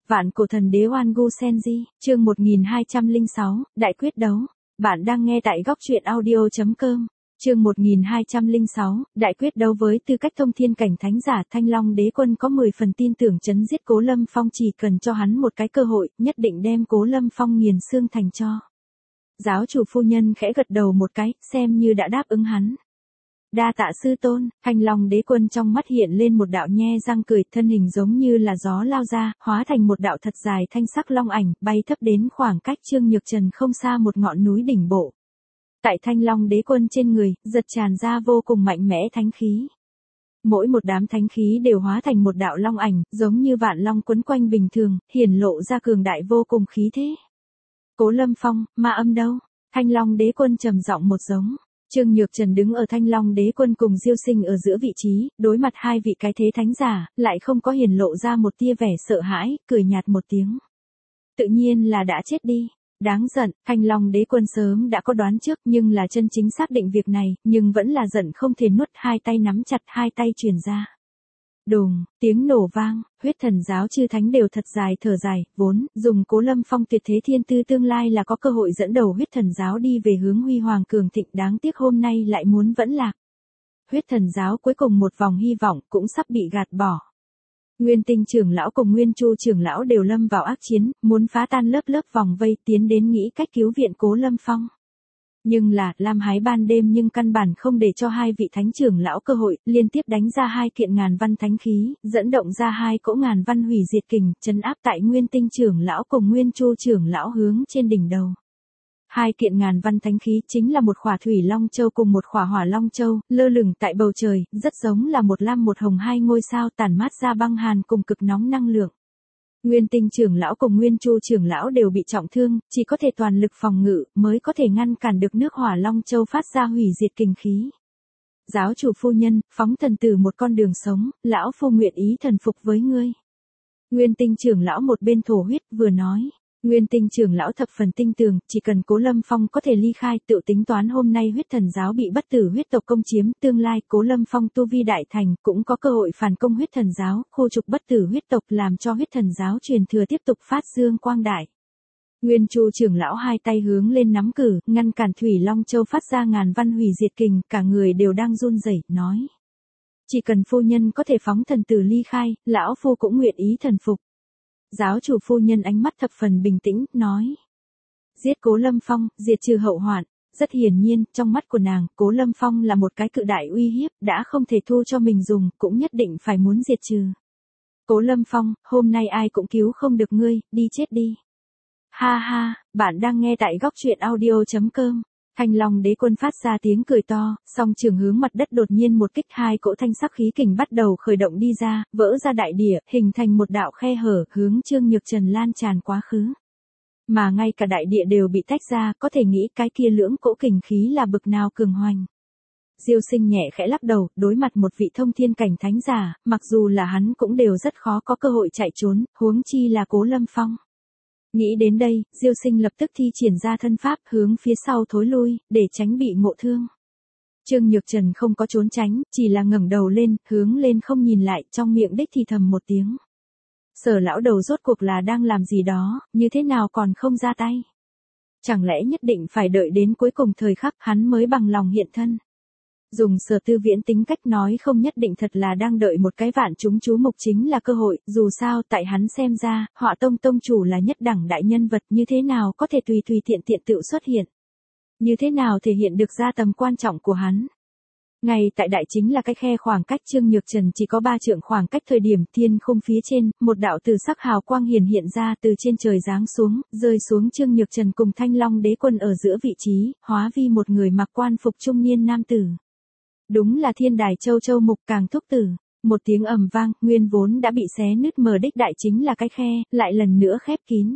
Vạn cổ thần đế Oan Gu Senji, chương 1206, Đại quyết đấu. Bạn đang nghe tại góc truyện audio.com. Chương 1206, Đại quyết đấu. Với tư cách thông thiên cảnh thánh giả, Thanh Long Đế Quân có 10 phần tin tưởng trấn giết Cố Lâm Phong, chỉ cần cho hắn một cái cơ hội, nhất định đem Cố Lâm Phong nghiền xương thành tro. Giáo chủ phu nhân khẽ gật đầu một cái, xem như đã đáp ứng hắn. Đa tạ sư tôn. Thanh Long Đế Quân trong mắt hiện lên một đạo nhe răng cười, thân hình giống như là gió lao ra, hóa thành một đạo thật dài thanh sắc long ảnh, bay thấp đến khoảng cách Trương Nhược Trần không xa một ngọn núi đỉnh bộ. Tại Thanh Long Đế Quân trên người, giật tràn ra vô cùng mạnh mẽ thánh khí. Mỗi một đám thánh khí đều hóa thành một đạo long ảnh, giống như vạn long quấn quanh bình thường, hiển lộ ra cường đại vô cùng khí thế. Cố Lâm Phong, ma âm đâu? Thanh Long Đế Quân trầm giọng một giống. Trương Nhược Trần đứng ở Thanh Long Đế Quân cùng Diêu Sinh ở giữa vị trí, đối mặt hai vị cái thế thánh giả, lại không có hiển lộ ra một tia vẻ sợ hãi, cười nhạt một tiếng. Tự nhiên là đã chết đi. Đáng giận. Thanh Long Đế Quân sớm đã có đoán trước, nhưng là chân chính xác định việc này, nhưng vẫn là giận không thể nuốt, hai tay nắm chặt, hai tay truyền ra. Đùng, tiếng nổ vang, huyết thần giáo chư thánh đều thật dài thở dài, vốn, dùng Cố Lâm Phong tuyệt thế thiên tư tương lai là có cơ hội dẫn đầu huyết thần giáo đi về hướng huy hoàng cường thịnh, đáng tiếc hôm nay lại muốn vẫn lạc. Huyết thần giáo cuối cùng một vòng hy vọng cũng sắp bị gạt bỏ. Nguyên Tinh trưởng lão cùng Nguyên Chu trưởng lão đều lâm vào ác chiến, muốn phá tan lớp lớp vòng vây, tiến đến nghĩ cách cứu viện Cố Lâm Phong. Nhưng là, Lam Hái ban đêm nhưng căn bản không để cho hai vị thánh trưởng lão cơ hội, liên tiếp đánh ra hai kiện ngàn văn thánh khí, dẫn động ra hai cỗ ngàn văn hủy diệt kình, trấn áp tại Nguyên Tinh trưởng lão cùng Nguyên Chu trưởng lão hướng trên đỉnh đầu. Hai kiện ngàn văn thánh khí chính là một khỏa thủy long châu cùng một khỏa hỏa long châu, lơ lửng tại bầu trời, rất giống là một lam một hồng hai ngôi sao tản mát ra băng hàn cùng cực nóng năng lượng. Nguyên Tinh trưởng lão cùng Nguyên Chu trưởng lão đều bị trọng thương, chỉ có thể toàn lực phòng ngự, mới có thể ngăn cản được nước hỏa long châu phát ra hủy diệt kình khí. Giáo chủ phu nhân, phóng thần tử một con đường sống, lão phu nguyện ý thần phục với ngươi. Nguyên Tinh trưởng lão một bên thổ huyết vừa nói. Nguyên Tinh trưởng lão thập phần tinh tường, chỉ cần Cố Lâm Phong có thể ly khai, tự tính toán hôm nay huyết thần giáo bị bất tử huyết tộc công chiếm, tương lai Cố Lâm Phong tu vi đại thành, cũng có cơ hội phản công huyết thần giáo, khu trục bất tử huyết tộc, làm cho huyết thần giáo truyền thừa tiếp tục phát dương quang đại. Nguyên Chu trưởng lão hai tay hướng lên nắm cử, ngăn cản thủy long châu phát ra ngàn văn hủy diệt kình, cả người đều đang run rẩy, nói: chỉ cần phu nhân có thể phóng thần tử ly khai, lão phu cũng nguyện ý thần phục. Giáo chủ phu nhân ánh mắt thập phần bình tĩnh, nói: giết Cố Lâm Phong, diệt trừ hậu hoạn. Rất hiển nhiên, trong mắt của nàng, Cố Lâm Phong là một cái cự đại uy hiếp, đã không thể thu cho mình dùng, cũng nhất định phải muốn diệt trừ. Cố Lâm Phong, hôm nay ai cũng cứu không được ngươi, đi chết đi. Ha ha, bạn đang nghe tại góc truyện audio.com. Thanh Long Đế Quân phát ra tiếng cười to, song trường hướng mặt đất đột nhiên một kích, hai cỗ thanh sắc khí kình bắt đầu khởi động đi ra, vỡ ra đại địa, hình thành một đạo khe hở, hướng Trương Nhược Trần lan tràn quá khứ. Mà ngay cả đại địa đều bị tách ra, có thể nghĩ cái kia lưỡng cỗ kình khí là bực nào cường hoành. Diêu Sinh nhẹ khẽ lắc đầu, đối mặt một vị thông thiên cảnh thánh giả, mặc dù là hắn cũng đều rất khó có cơ hội chạy trốn, huống chi là Cố Lâm Phong. Nghĩ đến đây, Diêu Sinh lập tức thi triển ra thân pháp, hướng phía sau thối lui, để tránh bị ngộ thương. Trương Nhược Trần không có trốn tránh, chỉ là ngẩng đầu lên, hướng lên không nhìn lại, trong miệng đích thì thầm một tiếng. Sở lão đầu rốt cuộc là đang làm gì đó, như thế nào còn không ra tay? Chẳng lẽ nhất định phải đợi đến cuối cùng thời khắc hắn mới bằng lòng hiện thân? Dùng Sở Tư Viễn tính cách nói, không nhất định thật là đang đợi một cái vạn chúng chú mục chính là cơ hội, dù sao tại hắn xem ra, Họa Tông tông chủ là nhất đẳng đại nhân vật, như thế nào có thể tùy tiện tự xuất hiện. Như thế nào thể hiện được ra tầm quan trọng của hắn. Ngay tại đại chính là cái khe khoảng cách Trương Nhược Trần chỉ có 3 trượng khoảng cách thời điểm, thiên khung phía trên, một đạo từ sắc hào quang hiện ra từ trên trời giáng xuống, rơi xuống Trương Nhược Trần cùng Thanh Long Đế Quân ở giữa vị trí, hóa vi một người mặc quan phục trung niên nam tử. Đúng là Thiên Đài Châu Châu Mục Càng Thúc Tử. Một tiếng ầm vang, nguyên vốn đã bị xé nứt mờ đích đại chính là cái khe, lại lần nữa khép kín.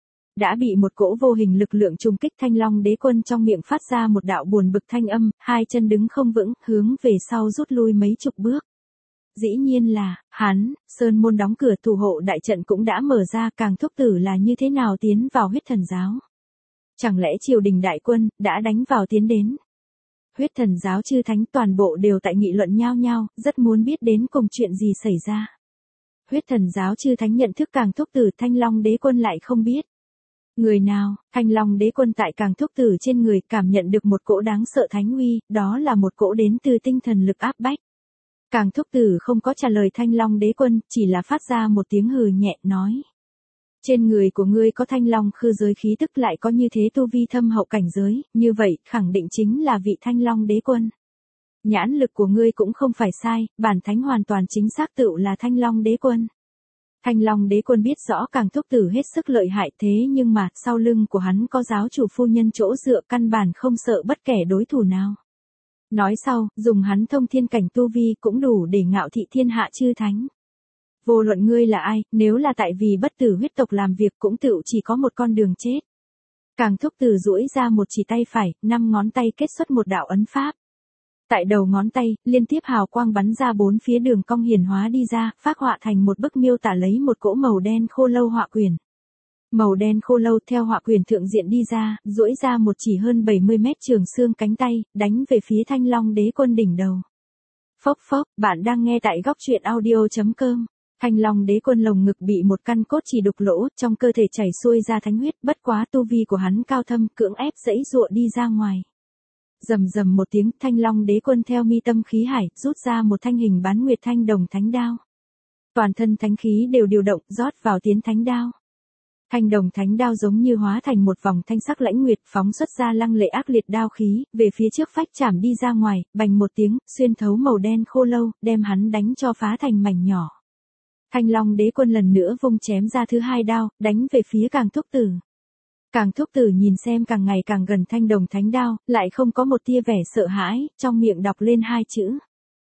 Đã bị một cỗ vô hình lực lượng trùng kích, Thanh Long Đế Quân trong miệng phát ra một đạo buồn bực thanh âm, hai chân đứng không vững, hướng về sau rút lui mấy chục bước. Dĩ nhiên là, hắn, sơn môn đóng cửa, thủ hộ đại trận cũng đã mở ra, Càng Thúc Tử là như thế nào tiến vào huyết thần giáo? Chẳng lẽ triều đình đại quân, đã đánh vào tiến đến? Huyết thần giáo chư thánh toàn bộ đều tại nghị luận nhau nhau, rất muốn biết đến cùng chuyện gì xảy ra. huyết thần giáo chư thánh nhận thức Càng Thúc Tử, Thanh Long Đế Quân lại không biết. Người nào? Thanh Long Đế Quân tại Càng Thúc Tử trên người cảm nhận được một cỗ đáng sợ thánh uy, đó là một cỗ đến từ tinh thần lực áp bách. Càng Thúc Tử không có trả lời Thanh Long Đế Quân, chỉ là phát ra một tiếng hừ nhẹ nói. Trên người của ngươi có Thanh Long khư giới khí tức, lại có như thế tu vi thâm hậu cảnh giới, như vậy, khẳng định chính là vị Thanh Long Đế Quân. Nhãn lực của ngươi cũng không phải sai, bản thánh hoàn toàn chính xác tựu là Thanh Long Đế Quân. Thanh Long Đế Quân biết rõ Càng Thúc Tử hết sức lợi hại, thế nhưng mà, sau lưng của hắn có giáo chủ phu nhân chỗ dựa, căn bản không sợ bất kể đối thủ nào. Nói sau, dùng hắn thông thiên cảnh tu vi cũng đủ để ngạo thị thiên hạ chư thánh. Vô luận ngươi là ai, nếu là tại vì bất tử huyết tộc làm việc cũng tựu chỉ có một con đường chết. Càng Thúc Tử duỗi ra một chỉ tay phải, 5 ngón tay kết xuất một đạo ấn pháp. Tại đầu ngón tay, liên tiếp hào quang bắn ra 4 phía đường cong hiển hóa đi ra, phác họa thành một bức miêu tả lấy một cỗ màu đen khô lâu họa quyển. Màu đen khô lâu theo họa quyển thượng diện đi ra, duỗi ra một chỉ hơn 70 mét trường xương cánh tay, đánh về phía Thanh Long Đế Quân đỉnh đầu. Phốc phốc, bạn đang nghe tại góc truyện audio.com. Thanh Long Đế Quân lồng ngực bị một căn cốt chỉ đục lỗ, trong cơ thể chảy xuôi ra thánh huyết, bất quá tu vi của hắn cao thâm, cưỡng ép giãy giụa đi ra ngoài. Rầm rầm một tiếng, Thanh Long Đế Quân theo mi tâm khí hải, rút ra một thanh hình bán nguyệt thanh đồng thánh đao. Toàn thân thánh khí đều điều động, rót vào tiến thánh đao. Thanh đồng thánh đao giống như hóa thành một vòng thanh sắc lãnh nguyệt, phóng xuất ra lăng lệ ác liệt đao khí, về phía trước phách chạm đi ra ngoài, bành một tiếng, xuyên thấu màu đen khô lâu, đem hắn đánh cho phá thành mảnh nhỏ. Thanh Long Đế Quân lần nữa vung chém ra thứ 2 đao, đánh về phía Càng Thúc Tử. Càng Thúc Tử nhìn xem càng ngày càng gần thanh đồng thánh đao, lại không có một tia vẻ sợ hãi, trong miệng đọc lên 2 chữ.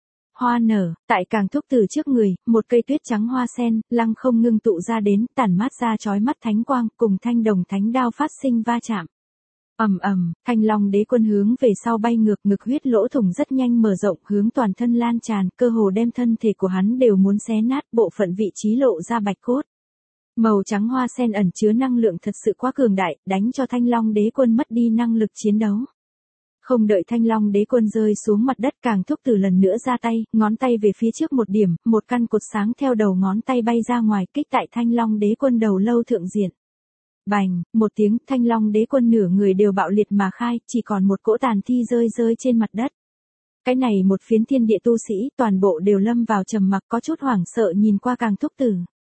Hoa nở, tại Càng Thúc Tử trước người, một cây tuyết trắng hoa sen, lăng không ngưng tụ ra đến, tản mát ra chói mắt thánh quang, cùng thanh đồng thánh đao phát sinh va chạm. Ầm ầm, Thanh Long Đế Quân hướng về sau bay ngược, ngực huyết lỗ thủng rất nhanh mở rộng, hướng toàn thân lan tràn, cơ hồ đem thân thể của hắn đều muốn xé nát, bộ phận vị trí lộ ra bạch cốt. Màu trắng hoa sen ẩn chứa năng lượng thật sự quá cường đại, đánh cho Thanh Long Đế Quân mất đi năng lực chiến đấu. Không đợi Thanh Long Đế Quân rơi xuống mặt đất, Càng Thúc Tử lần nữa ra tay, ngón tay về phía trước một điểm, một căn cột sáng theo đầu ngón tay bay ra ngoài, kích tại Thanh Long Đế Quân đầu lâu thượng diện. Bành, một tiếng, Thanh Long Đế Quân nửa người đều bạo liệt mà khai, chỉ còn một cỗ tàn thi rơi trên mặt đất. Cái này một phiến thiên địa tu sĩ, toàn bộ đều lâm vào trầm mặc, có chút hoảng sợ nhìn qua Càng Thúc Tử.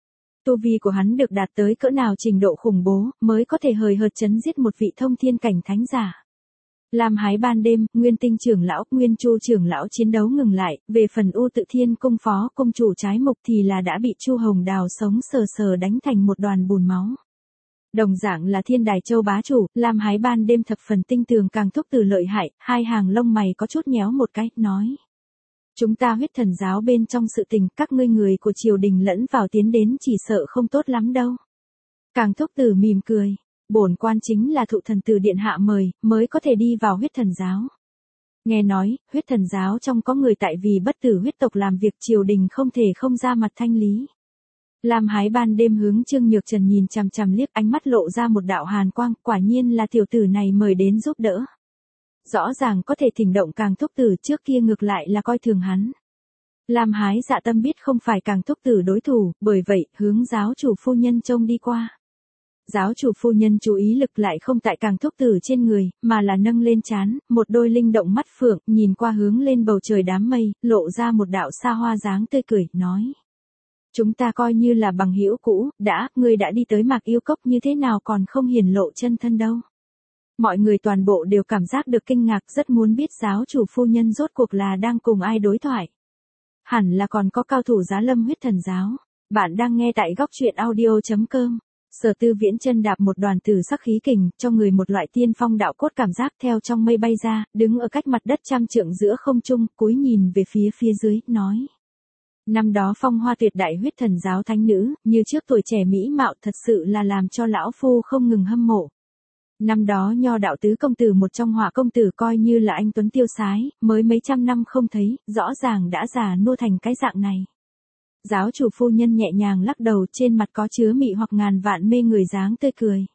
Tu vi của hắn được đạt tới cỡ nào trình độ khủng bố, mới có thể hời hợt chấn giết một vị thông thiên cảnh thánh giả. Lam Hái ban đêm, Nguyên Tinh trưởng lão, Nguyên Chu trưởng lão chiến đấu ngừng lại, về phần U Tự Thiên cung phó cung chủ trái mục thì là đã bị Chu Hồng Đào sống sờ sờ đánh thành một đoàn bùn máu. Đồng dạng là Thiên Đài Châu bá chủ, Lam Hái ban đêm thập phần tinh tường, Càng Thúc Tử lợi hại, 2 hàng lông mày có chút nhéo một cái, nói. Chúng ta huyết thần giáo bên trong sự tình, các ngươi người của triều đình lẫn vào tiến đến chỉ sợ không tốt lắm đâu. Càng Thúc Tử mỉm cười, bổn quan chính là thụ thần từ điện hạ mời, mới có thể đi vào huyết thần giáo. Nghe nói, huyết thần giáo trong có người tại vì bất tử huyết tộc làm việc triều đình không thể không ra mặt thanh lý. Lam Hái ban đêm hướng Trương Nhược Trần nhìn chằm chằm liếc, ánh mắt lộ ra một đạo hàn quang, quả nhiên là tiểu tử này mời đến giúp đỡ. Rõ ràng có thể thỉnh động Càng Thúc Tử, trước kia ngược lại là coi thường hắn. Lam Hái dạ tâm biết không phải Càng Thúc Tử đối thủ, bởi vậy, hướng giáo chủ phu nhân trông đi qua. Giáo chủ phu nhân chú ý lực lại không tại Càng Thúc Tử trên người, mà là nâng lên trán, một đôi linh động mắt phượng, nhìn qua hướng lên bầu trời đám mây, lộ ra một đạo xa hoa dáng tươi cười, nói. Chúng ta coi như là bằng hữu cũ, ngươi đã đi tới Mạc Yêu Cốc như thế nào còn không hiển lộ chân thân đâu. Mọi người toàn bộ đều cảm giác được kinh ngạc, rất muốn biết giáo chủ phu nhân rốt cuộc là đang cùng ai đối thoại. Hẳn là còn có cao thủ giá lâm huyết thần giáo. Bạn đang nghe tại góc truyện audio.com. Sở Tư Viễn chân đạp một đoàn tử sắc khí kình, cho người một loại tiên phong đạo cốt cảm giác, theo trong mây bay ra, đứng ở cách mặt đất 100 trượng giữa không trung, cúi nhìn về phía dưới, nói. Năm đó phong hoa tuyệt đại huyết thần giáo thánh nữ, như trước tuổi trẻ mỹ mạo, thật sự là làm cho lão phu không ngừng hâm mộ. Năm đó Nho đạo tứ công tử một trong Hỏa công tử coi như là anh tuấn tiêu sái, mới mấy trăm năm không thấy, rõ ràng đã già nua thành cái dạng này. Giáo chủ phu nhân nhẹ nhàng lắc đầu, trên mặt có chứa mị hoặc ngàn vạn mê người dáng tươi cười.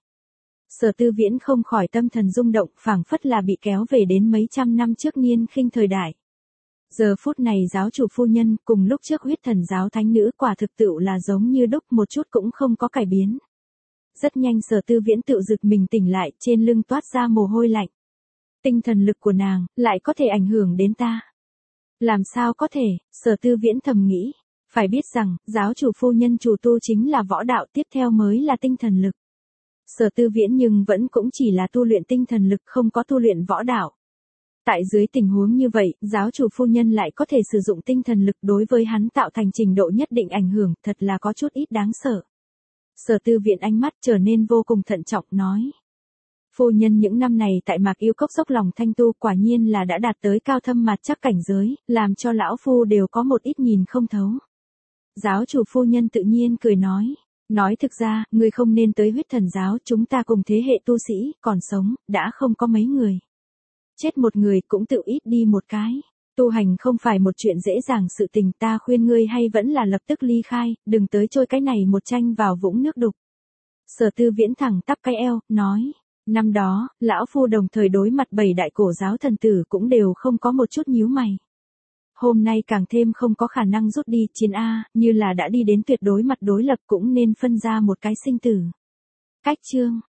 Sở Tư Viễn không khỏi tâm thần rung động, phảng phất là bị kéo về đến mấy trăm năm trước niên khinh thời đại. Giờ phút này giáo chủ phu nhân cùng lúc trước huyết thần giáo thánh nữ quả thực tự là giống như đúc, một chút cũng không có cải biến. Rất nhanh Sở Tư Viễn tự giật mình tỉnh lại, trên lưng toát ra mồ hôi lạnh. Tinh thần lực của nàng lại có thể ảnh hưởng đến ta. Làm sao có thể, Sở Tư Viễn thầm nghĩ. Phải biết rằng, giáo chủ phu nhân chủ tu chính là võ đạo, tiếp theo mới là tinh thần lực. Sở Tư Viễn nhưng vẫn cũng chỉ là tu luyện tinh thần lực, không có tu luyện võ đạo. Tại dưới tình huống như vậy, giáo chủ phu nhân lại có thể sử dụng tinh thần lực đối với hắn tạo thành trình độ nhất định ảnh hưởng, thật là có chút ít đáng sợ. Sở Tư Viễn ánh mắt trở nên vô cùng thận trọng, nói. Phu nhân những năm này tại Mạc Yêu Cốc dốc lòng thanh tu, quả nhiên là đã đạt tới cao thâm mặt chắc cảnh giới, làm cho lão phu đều có một ít nhìn không thấu. Giáo chủ phu nhân tự nhiên cười nói. Nói thực ra, ngươi không nên tới huyết thần giáo, chúng ta cùng thế hệ tu sĩ, còn sống, đã không có mấy người. Chết một người cũng tự ít đi một cái. Tu hành không phải một chuyện dễ dàng, sự tình, ta khuyên ngươi hay vẫn là lập tức ly khai, đừng tới trôi cái này một tranh vào vũng nước đục. Sở Tư Viễn thẳng tắp cái eo, nói. Năm đó, lão phu đồng thời đối mặt 7 đại cổ giáo thần tử cũng đều không có một chút nhíu mày. Hôm nay càng thêm không có khả năng rút đi, chiến A, như là đã đi đến tuyệt đối mặt đối lập cũng nên phân ra một cái sinh tử. Cách chương.